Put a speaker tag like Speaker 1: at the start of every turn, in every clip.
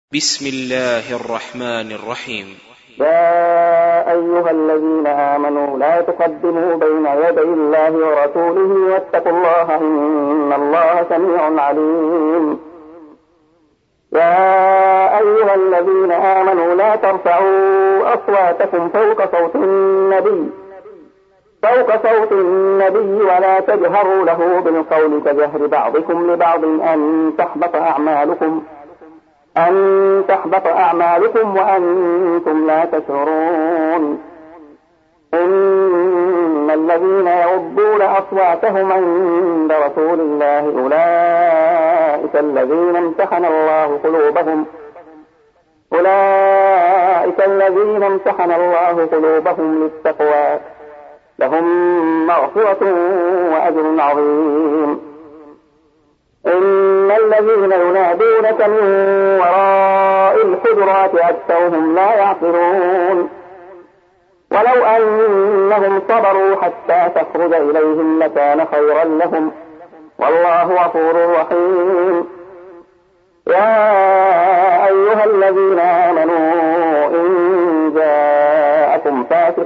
Speaker 1: بسم الله الرحمن الرحيم.
Speaker 2: يا أيها الذين آمنوا لا تقدموا بين يدي الله ورسوله واتقوا الله إن الله سميع عليم. يا أيها الذين آمنوا لا ترفعوا أصواتكم فوق صوت النبي ولا تجهروا له بالقول كجهر بعضكم لبعض أن تحبط أعمالكم وأنتم لا تشعرون. إن الذين يغضون أصواتهم عند رسول الله أولئك الذين امتحن الله قلوبهم للتقوى لهم مغفرة وأجر عظيم. إن الذين ينادونك من وراء الحجرات أكثرهم لا يعقلون. ولو أنهم صبروا حتى تخرج إليهم لكان خيرا لهم والله غفور رحيم. يا أيها الذين آمنوا إن جاءكم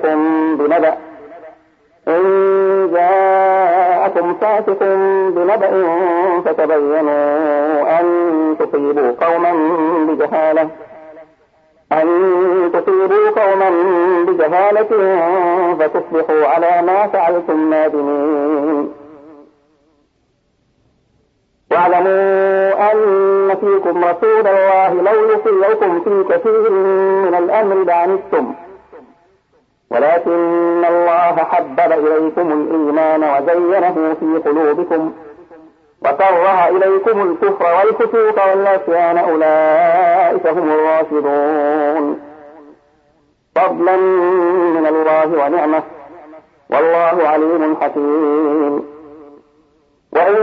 Speaker 2: فاسق بنبأ فتبينوا أن تصيبوا قوما بجهالة فتصبحوا على ما فعلتم نادمين. واعلموا أن فيكم رسول الله لو يطيعكم في كثير من الأمر لعنتم ولكن الله حبب إليكم الإيمان وزينه في قلوبكم وكره إليكم الكفر والفسوق والعصيان أولئك هم الراشدون. فضلا من الله ونعمة والله عليم حكيم. وإن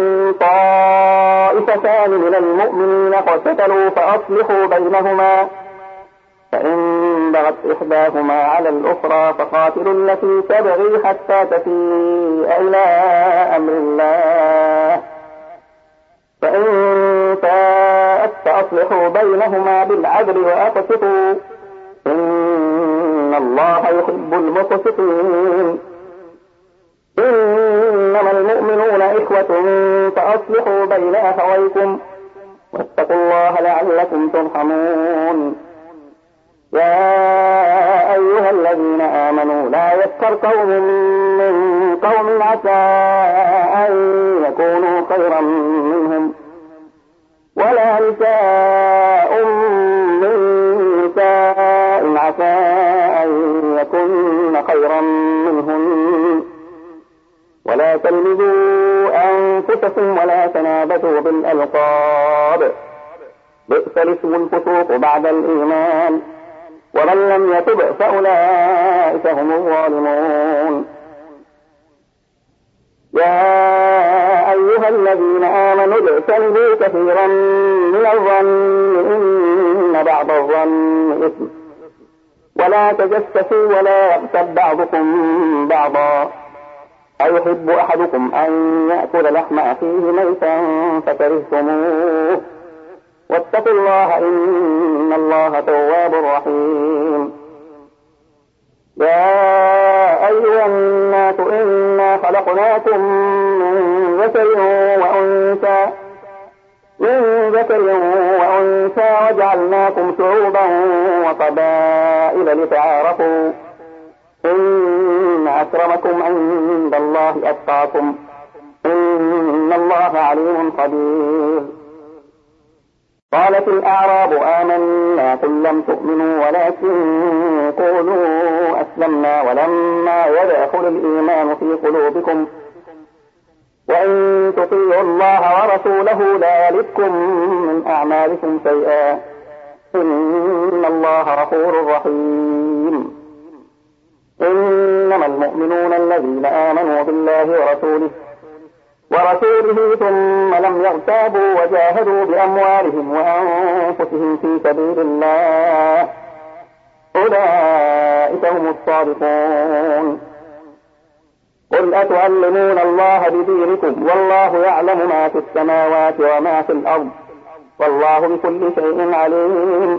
Speaker 2: طائفتان من المؤمنين اقتتلوا فأصلحوا بينهما فإن بغت إحداهما على الأخرى فقاتلوا التي تبغي حتى تفيء إلى أمر الله فإن فاءت فأصلحوا بينهما بالعدل وأقسطوا إن الله يحب المقسطين. إنما المؤمنون إخوة فأصلحوا بين أخويكم واتقوا الله لعلكم ترحمون. يا أيها الذين آمنوا لا يسخر قوم من قوم عسى أن يكونوا خيرا منهم ولا نساء من نساء عسى أن يكون خيرا منهن ولا تلمزوا أنفسكم ولا تنابزوا بالألقاب بئس الاسم الفسوق بعد الإيمان ومن لم يتب فأولئك هم الظالمون. يا أيها الذين آمنوا اجتنبوا كثيرا من الظن إن بعض الظن إثم ولا تجسسوا ولا يغتب بعضكم بعضا أيحب أحدكم أن يأكل لحم أخيه ميتا فكرهتموه واتقوا الله إن الله تواب رحيم. يا أيها الناس إنا خلقناكم من ذكر وأنثى وجعلناكم شعوبا وقبائل لتعارفوا إن أكرمكم عند الله أتقاكم إن الله عليم خبير. قالت الأعراب آمنا قل لم تؤمنوا ولكن قولوا أسلمنا ولما يدخل الإيمان في قلوبكم وإن تطيعوا الله ورسوله لا يلدكم من أعمالكم شيئا إن الله غفور رحيم. إنما المؤمنون الذين آمنوا بالله ورسوله ثم لم يرتابوا وجاهدوا بأموالهم وأنفسهم في سبيل الله أولئك هم الصادقون. قل أتعلمون الله بدينكم والله يعلم ما في السماوات وما في الأرض والله بكل شيء عليم.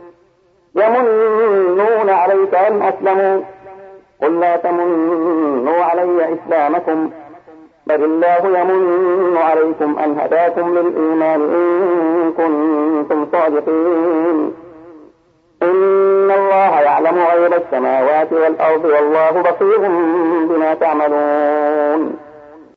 Speaker 2: يمنون عليك أن أسلموا قل لا تمنوا علي إسلامكم بل الله يمن عليكم أن هداكم للإيمان إن كنتم صادقين. إن الله يعلم غيب السماوات والأرض والله بصير بما تعملون.